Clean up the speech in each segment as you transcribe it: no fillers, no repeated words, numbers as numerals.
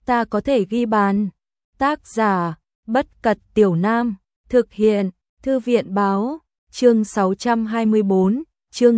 ta có thể ghi bàn. Tác giả, Bất Cật Tiểu Nam, thực hiện, Thư viện báo, chương 624, chương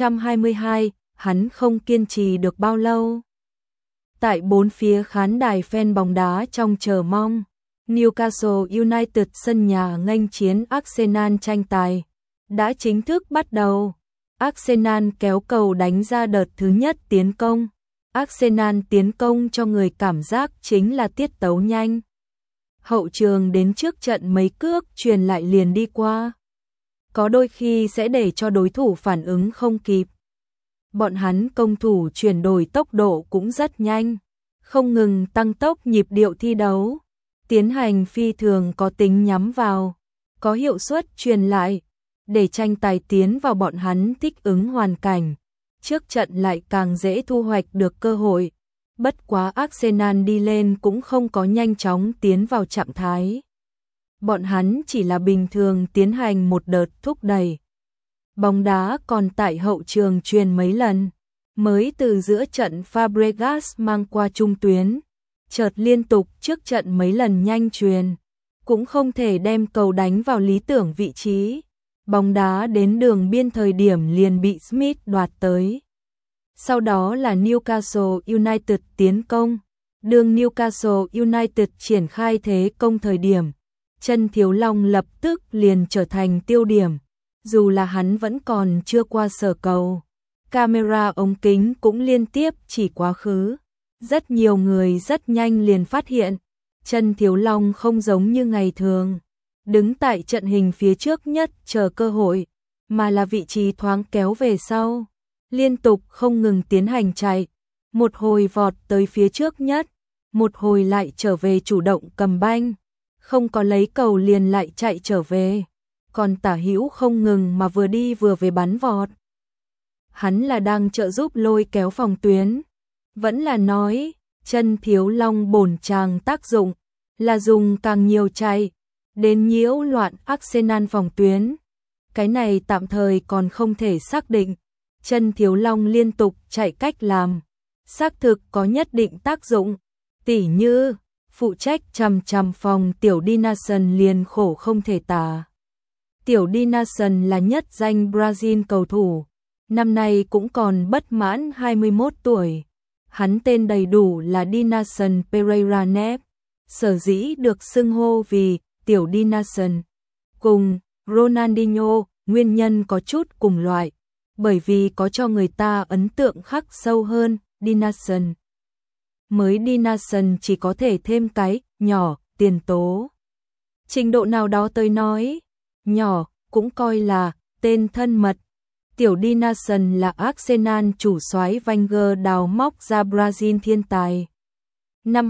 622, hắn không kiên trì được bao lâu. Tại bốn phía khán đài fan bóng đá trong chờ mong, Newcastle United sân nhà nghênh chiến Arsenal tranh tài đã chính thức bắt đầu. Arsenal kéo cầu đánh ra đợt thứ nhất tiến công. Arsenal tiến công cho người cảm giác chính là tiết tấu nhanh. Hậu trường đến trước trận mấy cước truyền lại liền đi qua. Có đôi khi sẽ để cho đối thủ phản ứng không kịp. Bọn hắn công thủ chuyển đổi tốc độ cũng rất nhanh, không ngừng tăng tốc nhịp điệu thi đấu, tiến hành phi thường có tính nhắm vào, có hiệu suất truyền lại, để tranh tài tiến vào bọn hắn thích ứng hoàn cảnh. Trước trận lại càng dễ thu hoạch được cơ hội. Bất quá Arsenal đi lên cũng không có nhanh chóng tiến vào trạng thái. Bọn hắn chỉ là bình thường tiến hành một đợt thúc đẩy. Bóng đá còn tại hậu trường truyền mấy lần, mới từ giữa trận Fabregas mang qua trung tuyến, chợt liên tục trước trận mấy lần nhanh truyền, cũng không thể đem cầu đánh vào lý tưởng vị trí. Bóng đá đến đường biên thời điểm liền bị Smith đoạt tới. Sau đó là Newcastle United tiến công. Đường Newcastle United triển khai thế công thời điểm, Chân Thiếu Long lập tức liền trở thành tiêu điểm. Dù là hắn vẫn còn chưa qua sở cầu, camera ống kính cũng liên tiếp chỉ quá khứ. Rất nhiều người rất nhanh liền phát hiện, Chân Thiếu Long không giống như ngày thường đứng tại trận hình phía trước nhất chờ cơ hội, mà là vị trí thoáng kéo về sau, liên tục không ngừng tiến hành chạy, một hồi vọt tới phía trước nhất, một hồi lại trở về chủ động cầm banh, không có lấy cầu liền lại chạy trở về, còn tả hữu không ngừng mà vừa đi vừa về bắn vọt. Hắn là đang trợ giúp lôi kéo phòng tuyến, vẫn là nói, Chân Thiếu Long bổn chàng tác dụng là dùng càng nhiều chạy đến nhiễu loạn Arsenal phòng tuyến. Cái này tạm thời còn không thể xác định. Chân Thiếu Long liên tục chạy cách làm, xác thực có nhất định tác dụng. Tỉ như, phụ trách chằm chằm phòng Tiểu Dinasson liền khổ không thể tả. Tiểu Dinasson là nhất danh Brazil cầu thủ, năm nay cũng còn bất mãn 21 tuổi. Hắn tên đầy đủ là Dinasson Pereira Neves, sở dĩ được xưng hô vì Tiểu Dinasson. Cùng Ronaldinho, nguyên nhân có chút cùng loại, bởi vì có cho người ta ấn tượng khắc sâu hơn. Dinasson mới Dinasson chỉ có thể thêm cái nhỏ tiền tố. Trình độ nào đó tới nói, nhỏ cũng coi là tên thân mật. Tiểu Dinasson là Arsenal chủ soái Wenger đào móc ra Brazil thiên tài. Năm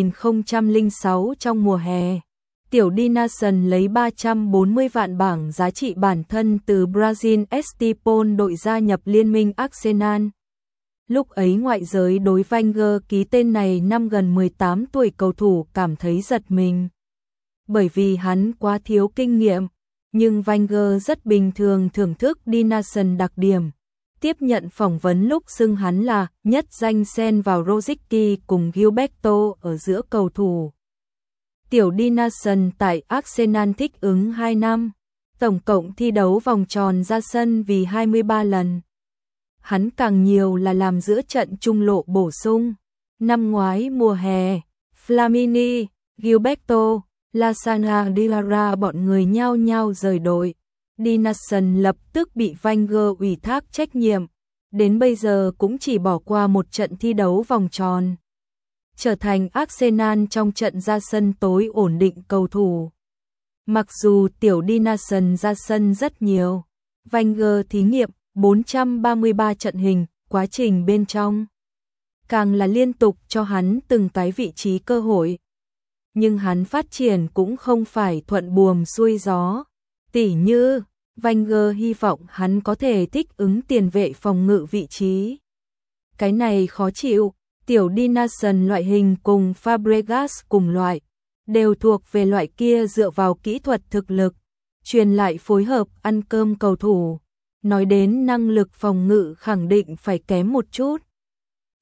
2006 trong mùa hè, Tiểu Dinasson lấy 340 vạn bảng giá trị bản thân từ Brazil Estipol đội gia nhập liên minh Arsenal. Lúc ấy ngoại giới đối Wenger ký tên này năm gần 18 tuổi cầu thủ cảm thấy giật mình. Bởi vì hắn quá thiếu kinh nghiệm, nhưng Wenger rất bình thường thưởng thức Dinasson đặc điểm. Tiếp nhận phỏng vấn lúc xưng hắn là nhất danh xen vào Rosicky cùng Gilberto ở giữa cầu thủ. Tiểu Dinasson tại Arsenal thích ứng 2 năm, tổng cộng thi đấu vòng tròn ra sân vì 23 lần. Hắn càng nhiều là làm giữa trận trung lộ bổ sung. Năm ngoái mùa hè, Flamini, Gilberto, Lasana Diarra bọn người nhao nhao rời đội. Dinasson lập tức bị Wenger ủy thác trách nhiệm, đến bây giờ cũng chỉ bỏ qua một trận thi đấu vòng tròn, trở thành Arsenal trong trận ra sân tối ổn định cầu thủ. Mặc dù Tiểu Dinasson ra sân rất nhiều, Wenger thí nghiệm 433 trận hình, quá trình bên trong càng là liên tục cho hắn từng cái vị trí cơ hội. Nhưng hắn phát triển cũng không phải thuận buồm xuôi gió. Tỉ như, Wenger hy vọng hắn có thể thích ứng tiền vệ phòng ngự vị trí. Cái này khó chịu. Tiểu Dinasson loại hình cùng Fabregas cùng loại, đều thuộc về loại kia dựa vào kỹ thuật thực lực, truyền lại phối hợp ăn cơm cầu thủ. Nói đến năng lực phòng ngự khẳng định phải kém một chút.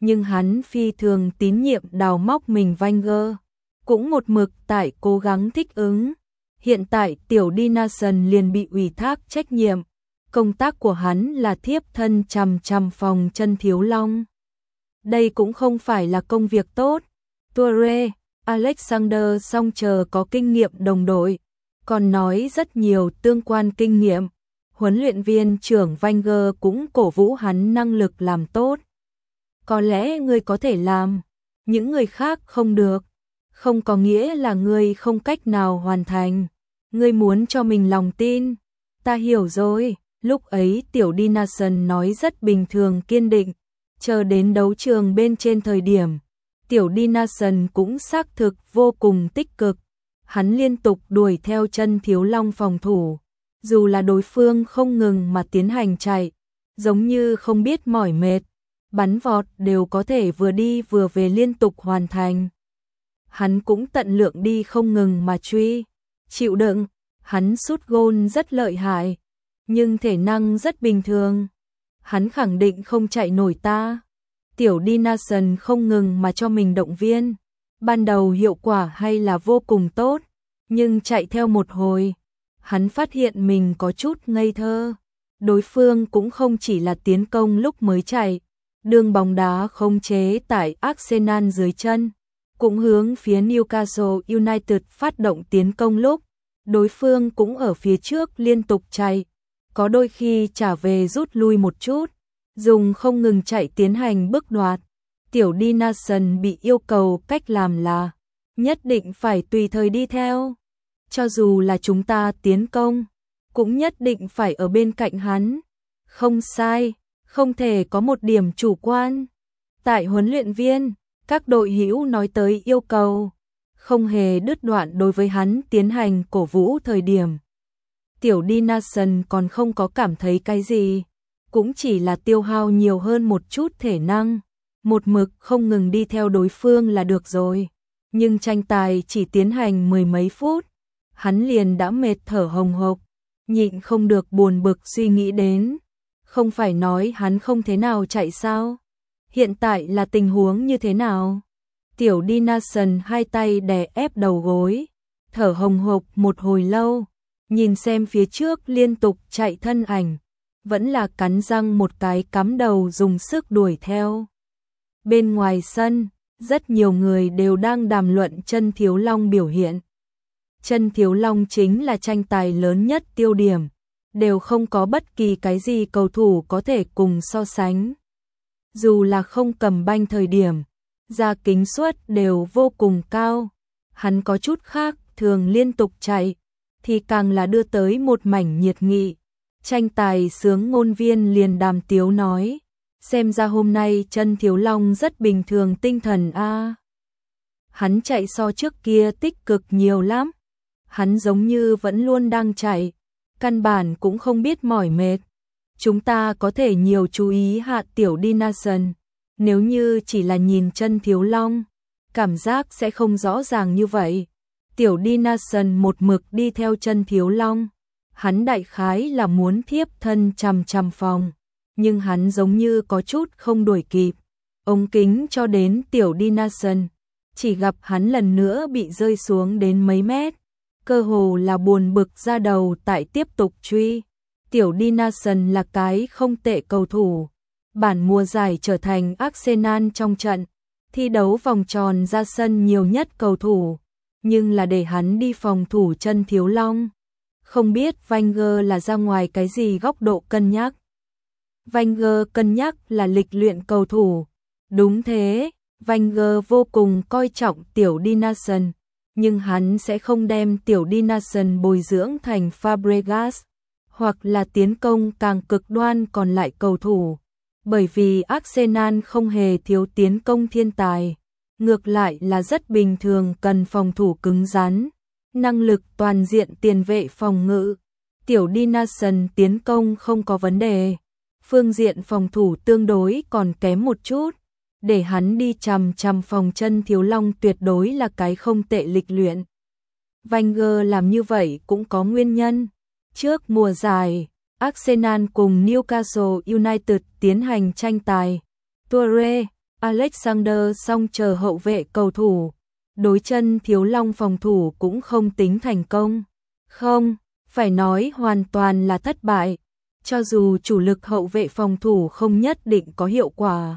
nhưng hắn phi thường tín nhiệm đào móc mình. Wenger cũng một mực tại cố gắng thích ứng. Hiện tại tiểu Dinason liền bị ủy thác trách nhiệm, công tác của hắn là thiếp thân chằm phòng chân Thiếu Long. Đây cũng không phải là công việc tốt. Toure, Alexander song chờ có kinh nghiệm đồng đội, còn nói rất nhiều tương quan kinh nghiệm. Huấn luyện viên trưởng Wenger cũng cổ vũ hắn năng lực làm tốt. Có lẽ ngươi có thể làm, những người khác không được, không có nghĩa là ngươi không cách nào hoàn thành. Ngươi muốn cho mình lòng tin. Ta hiểu rồi. Lúc ấy tiểu Dinason nói rất bình thường kiên định. Chờ đến đấu trường bên trên thời điểm, tiểu Dinason cũng xác thực vô cùng tích cực. Hắn liên tục đuổi theo chân Thiếu Long phòng thủ, dù là đối phương không ngừng mà tiến hành chạy, giống như không biết mỏi mệt, bắn vọt đều có thể vừa đi vừa về liên tục hoàn thành. Hắn cũng tận lượng đi không ngừng mà truy, chịu đựng. Hắn sút gôn rất lợi hại, nhưng thể năng rất bình thường. Hắn khẳng định không chạy nổi ta. Tiểu Dinason không ngừng mà cho mình động viên. Ban đầu hiệu quả hay là vô cùng tốt, nhưng chạy theo một hồi, hắn phát hiện mình có chút ngây thơ. Đối phương cũng không chỉ là tiến công lúc mới chạy, đường bóng đá khống chế tại Arsenal dưới chân, cũng hướng phía Newcastle United phát động tiến công lúc đối phương cũng ở phía trước liên tục chạy, có đôi khi trả về rút lui một chút, dùng không ngừng chạy tiến hành bước đoạt. Tiểu Dinason bị yêu cầu cách làm là nhất định phải tùy thời đi theo, cho dù là chúng ta tiến công, cũng nhất định phải ở bên cạnh hắn. Không sai, không thể có một điểm chủ quan. Tại huấn luyện viên, các đội hữu nói tới yêu cầu, không hề đứt đoạn đối với hắn tiến hành cổ vũ thời điểm. Tiểu Dinason còn không có cảm thấy cái gì, cũng chỉ là tiêu hao nhiều hơn một chút thể năng, một mực không ngừng đi theo đối phương là được rồi. Nhưng tranh tài chỉ tiến hành mười mấy phút, hắn liền đã mệt thở hồng hộc, nhịn không được buồn bực suy nghĩ đến, không phải nói hắn không thế nào chạy sao? Hiện tại là tình huống như thế nào? Tiểu Dinason hai tay đè ép đầu gối, thở hồng hộc một hồi lâu, nhìn xem phía trước liên tục chạy thân ảnh, vẫn là cắn răng một cái cắm đầu dùng sức đuổi theo. Bên ngoài sân, rất nhiều người đều đang đàm luận chân Thiếu Long biểu hiện. Chân Thiếu Long chính là tranh tài lớn nhất tiêu điểm, đều không có bất kỳ cái gì cầu thủ có thể cùng so sánh. Dù là không cầm banh thời điểm, ra kính suất đều vô cùng cao. Hắn có chút khác thường liên tục chạy, thì càng là đưa tới một mảnh nhiệt nghị. Tranh tài sướng ngôn viên liền đàm tiếu nói, xem ra hôm nay chân Thiếu Long rất bình thường tinh thần a. Hắn chạy so trước kia tích cực nhiều lắm. Hắn giống như vẫn luôn đang chạy, căn bản cũng không biết mỏi mệt. Chúng ta có thể nhiều chú ý hạ tiểu Dinason, nếu như chỉ là nhìn chân Thiếu Long, cảm giác sẽ không rõ ràng như vậy. Tiểu Dinason một mực đi theo chân Thiếu Long, hắn đại khái là muốn thiếp thân chằm phòng, nhưng hắn giống như có chút không đuổi kịp. Ống kính cho đến tiểu Dinason, chỉ gặp hắn lần nữa bị rơi xuống đến mấy mét, cơ hồ là buồn bực ra đầu tại tiếp tục truy. Tiểu Dinason là cái không tệ cầu thủ, bản mùa giải trở thành Arsenal trong trận thi đấu vòng tròn ra sân nhiều nhất cầu thủ, nhưng là để hắn đi phòng thủ chân Thiếu Long. Không biết Wenger là ra ngoài cái gì góc độ cân nhắc. Wenger cân nhắc là lịch luyện cầu thủ. Đúng thế, Wenger vô cùng coi trọng tiểu Dinason, nhưng hắn sẽ không đem tiểu Dinason bồi dưỡng thành Fabregas, hoặc là tiến công càng cực đoan còn lại cầu thủ, bởi vì Arsenal không hề thiếu tiến công thiên tài, ngược lại là rất bình thường cần phòng thủ cứng rắn, năng lực toàn diện tiền vệ phòng ngự. Tiểu Dinason tiến công không có vấn đề, phương diện phòng thủ tương đối còn kém một chút, để hắn đi chằm phòng chân Thiếu Long tuyệt đối là cái không tệ lịch luyện. Wenger làm như vậy cũng có nguyên nhân. Trước mùa giải, Arsenal cùng Newcastle United tiến hành tranh tài. Toure, Alexander song chờ hậu vệ cầu thủ. Đối chân Thiếu Long phòng thủ cũng không tính thành công. Không, phải nói hoàn toàn là thất bại. Cho dù chủ lực hậu vệ phòng thủ không nhất định có hiệu quả,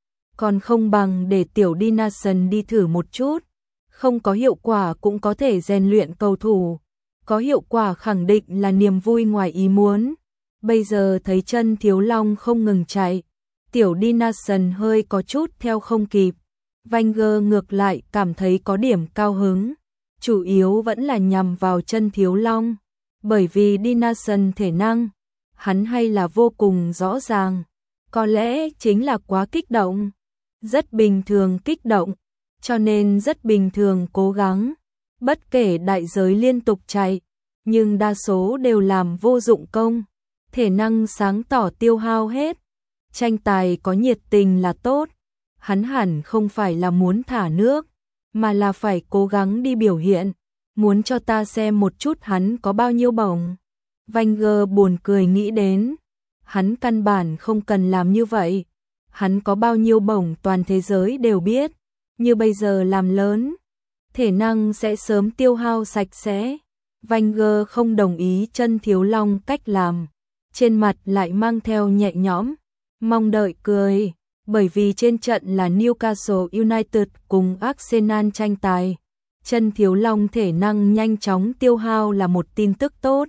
còn không bằng để tiểu Dinason đi thử một chút. Không có hiệu quả cũng có thể rèn luyện cầu thủ. Có hiệu quả khẳng định là niềm vui ngoài ý muốn. Bây giờ thấy chân Thiếu Long không ngừng chạy, tiểu Dinason hơi có chút theo không kịp. Wenger ngược lại cảm thấy có điểm cao hứng. Chủ yếu vẫn là nhằm vào chân Thiếu Long. Bởi vì Dinason thể năng, hắn hay là vô cùng rõ ràng. Có lẽ chính là quá kích động. Rất bình thường kích động, cho nên rất bình thường cố gắng. Bất kể đại giới liên tục chạy, nhưng đa số đều làm vô dụng công. Thể năng sáng tỏ tiêu hao hết. Tranh tài có nhiệt tình là tốt. Hắn hẳn không phải là muốn thả nước, mà là phải cố gắng đi biểu hiện. Muốn cho ta xem một chút hắn có bao nhiêu bổng. Wenger buồn cười nghĩ đến. Hắn căn bản không cần làm như vậy. Hắn có bao nhiêu bổng toàn thế giới đều biết. Như bây giờ làm lớn, thể năng sẽ sớm tiêu hao sạch sẽ. Wenger không đồng ý chân Thiếu Long cách làm. Trên mặt lại mang theo nhẹ nhõm, mong đợi cười. Bởi vì trên trận là Newcastle United cùng Arsenal tranh tài. Chân Thiếu Long thể năng nhanh chóng tiêu hao là một tin tức tốt.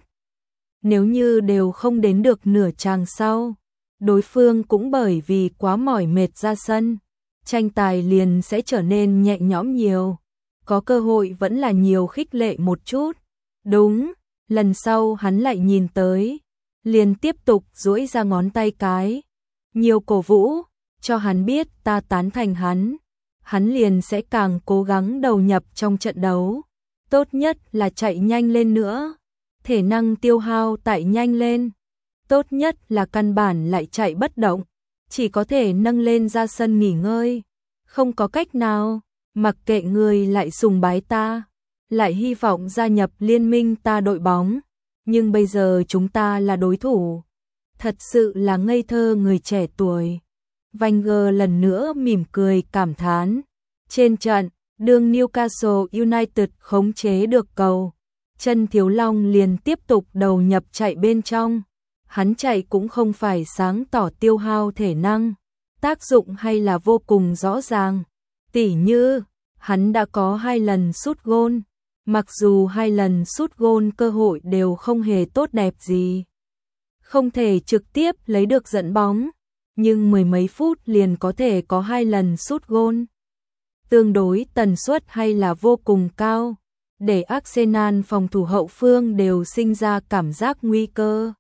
Nếu như đều không đến được nửa chàng sau, đối phương cũng bởi vì quá mỏi mệt ra sân, tranh tài liền sẽ trở nên nhẹ nhõm nhiều. Có cơ hội vẫn là nhiều khích lệ một chút. Đúng, lần sau hắn lại nhìn tới, liền tiếp tục duỗi ra ngón tay cái. Nhiều cổ vũ, cho hắn biết ta tán thành hắn. Hắn liền sẽ càng cố gắng đầu nhập trong trận đấu. Tốt nhất là chạy nhanh lên nữa. Thể năng tiêu hao tại nhanh lên. Tốt nhất là căn bản lại chạy bất động. Chỉ có thể nâng lên ra sân nghỉ ngơi. Không có cách nào, mặc kệ người lại sùng bái ta, lại hy vọng gia nhập liên minh ta đội bóng. Nhưng bây giờ chúng ta là đối thủ. Thật sự là ngây thơ người trẻ tuổi. Wenger lần nữa mỉm cười cảm thán. Trên trận, đương Newcastle United khống chế được cầu, chân Thiếu Long liền tiếp tục đầu nhập chạy bên trong. Hắn chạy cũng không phải sáng tỏ tiêu hao thể năng, tác dụng hay là vô cùng rõ ràng. Tỉ như, hắn đã có 2 lần sút gôn, mặc dù 2 lần sút gôn cơ hội đều không hề tốt đẹp gì. Không thể trực tiếp lấy được dẫn bóng, nhưng mười mấy phút liền có thể có 2 lần sút gôn. Tương đối tần suất hay là vô cùng cao, để Arsenal phòng thủ hậu phương đều sinh ra cảm giác nguy cơ.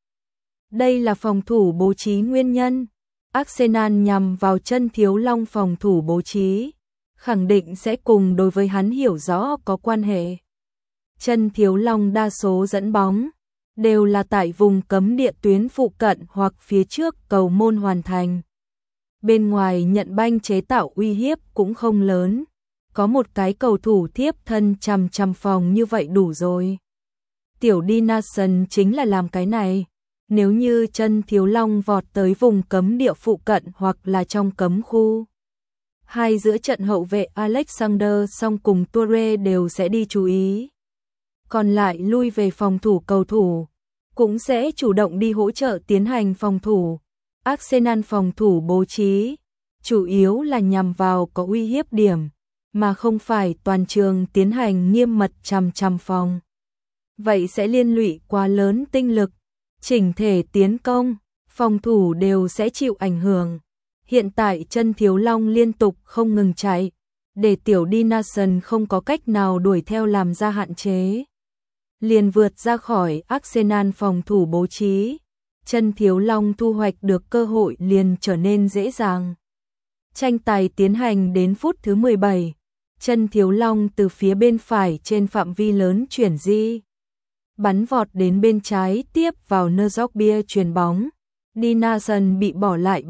Đây là phòng thủ bố trí nguyên nhân. Arsenal nhằm vào chân Thiếu Long phòng thủ bố trí, khẳng định sẽ cùng đối với hắn hiểu rõ có quan hệ. Chân Thiếu Long đa số dẫn bóng đều là tại vùng cấm địa tuyến phụ cận hoặc phía trước cầu môn hoàn thành. Bên ngoài nhận banh chế tạo uy hiếp cũng không lớn. Có một cái cầu thủ thiếp thân chằm phòng như vậy đủ rồi. Tiểu Dinason chính là làm cái này. Nếu như chân Thiếu Long vọt tới vùng cấm địa phụ cận hoặc là trong cấm khu, hai giữa trận hậu vệ Alexander song cùng Toure đều sẽ đi chú ý. Còn lại lui về phòng thủ cầu thủ, cũng sẽ chủ động đi hỗ trợ tiến hành phòng thủ. Arsenal phòng thủ bố trí, chủ yếu là nhằm vào có uy hiếp điểm, mà không phải toàn trường tiến hành nghiêm mật chằm phòng. Vậy sẽ liên lụy quá lớn tinh lực, chỉnh thể tiến công, phòng thủ đều sẽ chịu ảnh hưởng. Hiện tại chân Thiếu Long liên tục không ngừng chạy, để tiểu Dinason không có cách nào đuổi theo làm ra hạn chế. Liền vượt ra khỏi Arsenal phòng thủ bố trí, chân Thiếu Long thu hoạch được cơ hội liền trở nên dễ dàng. Tranh tài tiến hành đến phút thứ 17, chân Thiếu Long từ phía bên phải trên phạm vi lớn chuyển di, bắn vọt đến bên trái tiếp vào Nzogbia chuyền bóng. Dinason bị bỏ lại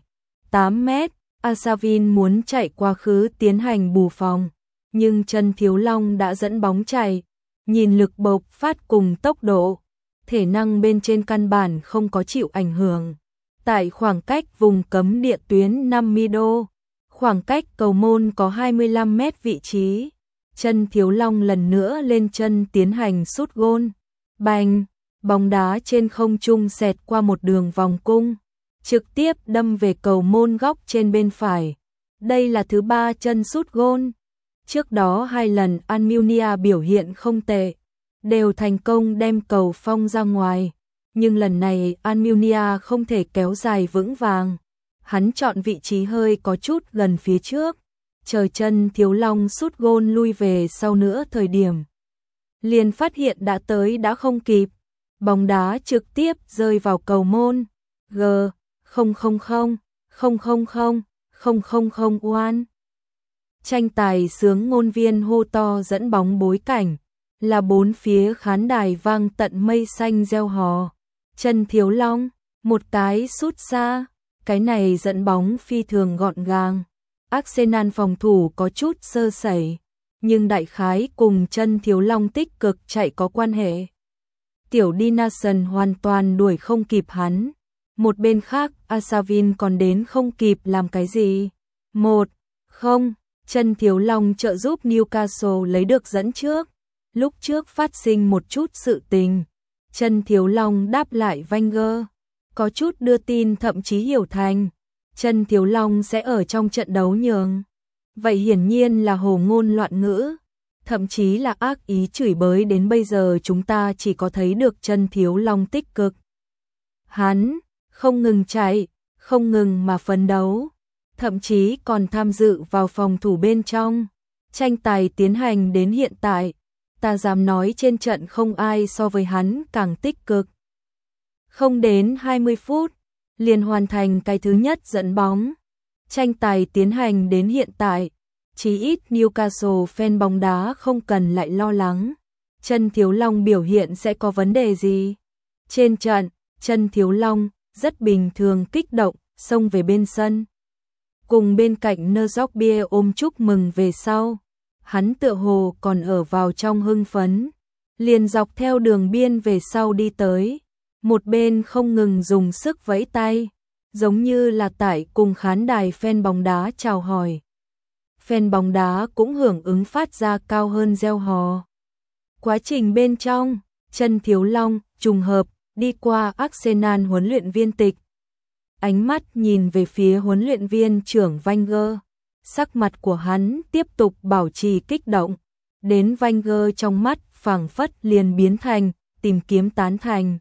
7-8 mét, Asavin muốn chạy qua khứ tiến hành bù phòng, nhưng chân Thiếu Long đã dẫn bóng chạy, nhìn lực bộc phát cùng tốc độ, thể năng bên trên căn bản không có chịu ảnh hưởng. Tại khoảng cách vùng cấm địa tuyến 50 đô, Khoảng cách cầu môn có 25 mét vị trí. Chân Thiếu Long lần nữa lên chân tiến hành sút gôn. Bành, bóng đá trên không trung xẹt qua một đường vòng cung, trực tiếp đâm về cầu môn góc trên bên phải. Đây là thứ 3 chân sút gôn. Trước đó 2 lần Almunia biểu hiện không tệ, đều thành công đem cầu phong ra ngoài. Nhưng lần này Almunia không thể kéo dài vững vàng. Hắn chọn vị trí hơi có chút gần phía trước, chờ chân Thiếu Long sút gôn lui về sau nữa thời điểm. Liền phát hiện đã tới đã không kịp. Bóng đá trực tiếp rơi vào cầu môn. G000000001. Tranh tài sướng ngôn viên hô to dẫn bóng bối cảnh, là bốn phía khán đài vang tận mây xanh reo hò. Chân Thiếu Long, một cái sút xa, cái này dẫn bóng phi thường gọn gàng. Arsenal phòng thủ có chút sơ sẩy, nhưng đại khái cùng chân Thiếu Long tích cực chạy có quan hệ. Tiểu Dinason hoàn toàn đuổi không kịp hắn. Một bên khác, Asavin còn đến không kịp làm cái gì. 1-0, chân Thiếu Long trợ giúp Newcastle lấy được dẫn trước. Lúc trước phát sinh một chút sự tình, chân Thiếu Long đáp lại Wenger, có chút đưa tin thậm chí hiểu thành chân Thiếu Long sẽ ở trong trận đấu nhường. Vậy hiển nhiên là hồ ngôn loạn ngữ, thậm chí là ác ý chửi bới. Đến bây giờ chúng ta chỉ có thấy được chân Thiếu Long tích cực. Hắn không ngừng chạy, không ngừng mà phấn đấu, thậm chí còn tham dự vào phòng thủ bên trong. Tranh tài tiến hành đến hiện tại, ta dám nói trên trận không ai so với hắn càng tích cực. Không đến 20 phút, liền hoàn thành cái thứ nhất dẫn bóng. Tranh tài tiến hành đến hiện tại, chí ít Newcastle fan bóng đá không cần lại lo lắng chân Thiếu Long biểu hiện sẽ có vấn đề gì. Trên trận, chân Thiếu Long rất bình thường kích động, xông về bên sân. Cùng bên cạnh Nerzokbia ôm chúc mừng về sau. Hắn tựa hồ còn ở vào trong hưng phấn. Liền dọc theo đường biên về sau đi tới. Một bên không ngừng dùng sức vẫy tay, giống như là tại cùng khán đài fan bóng đá chào hỏi. Fan bóng đá cũng hưởng ứng phát ra cao hơn reo hò. Quá trình bên trong, chân Thiếu Long trùng hợp đi qua Arsenal huấn luyện viên tịch. Ánh mắt nhìn về phía huấn luyện viên trưởng Wenger, sắc mặt của hắn tiếp tục bảo trì kích động. Đến Wenger trong mắt phảng phất liền biến thành tìm kiếm tán thành.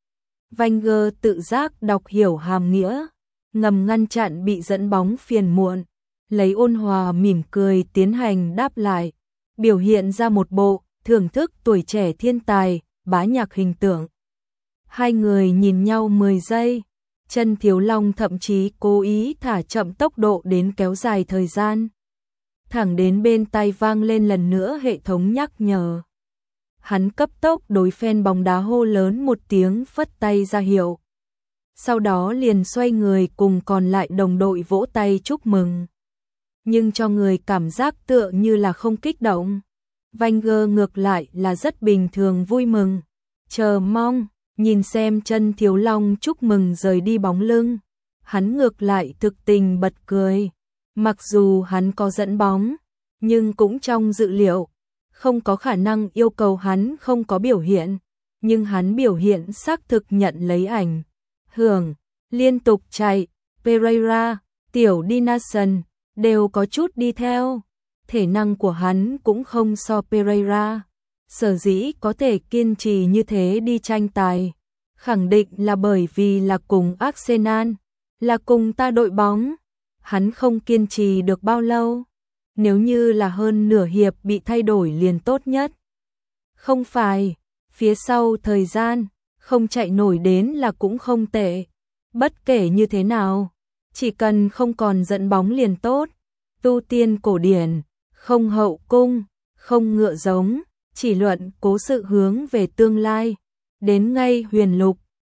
Wenger tự giác đọc hiểu hàm nghĩa, ngầm ngăn chặn bị dẫn bóng phiền muộn, lấy ôn hòa mỉm cười tiến hành đáp lại, biểu hiện ra một bộ thưởng thức tuổi trẻ thiên tài, bá nhạc hình tượng. Hai người nhìn nhau 10 giây, chân Thiếu Long thậm chí cố ý thả chậm tốc độ đến kéo dài thời gian. Thẳng đến bên tai vang lên lần nữa hệ thống nhắc nhở. Hắn cấp tốc đối fan bóng đá hô lớn một tiếng phất tay ra hiệu. Sau đó liền xoay người cùng còn lại đồng đội vỗ tay chúc mừng. Nhưng cho người cảm giác tựa như là không kích động. Wenger ngược lại là rất bình thường vui mừng, chờ mong, nhìn xem chân Thiếu Long chúc mừng rời đi bóng lưng. Hắn ngược lại thực tình bật cười. Mặc dù hắn có dẫn bóng, nhưng cũng trong dự liệu, không có khả năng yêu cầu hắn không có biểu hiện, nhưng hắn biểu hiện xác thực nhận lấy ảnh hưởng, liên tục chạy. Pereira, Tiểu Dinason đều có chút đi theo. Thể năng của hắn cũng không so Pereira, sở dĩ có thể kiên trì như thế đi tranh tài, khẳng định là bởi vì là cùng Arsenal, là cùng ta đội bóng. Hắn không kiên trì được bao lâu, nếu như là hơn nửa hiệp bị thay đổi liền tốt nhất. Không phải, phía sau thời gian, không chạy nổi đến là cũng không tệ. Bất kể như thế nào, chỉ cần không còn dẫn bóng liền tốt. Tu tiên cổ điển, không hậu cung, không ngựa giống, chỉ luận cố sự hướng về tương lai. Đến ngay huyền lục,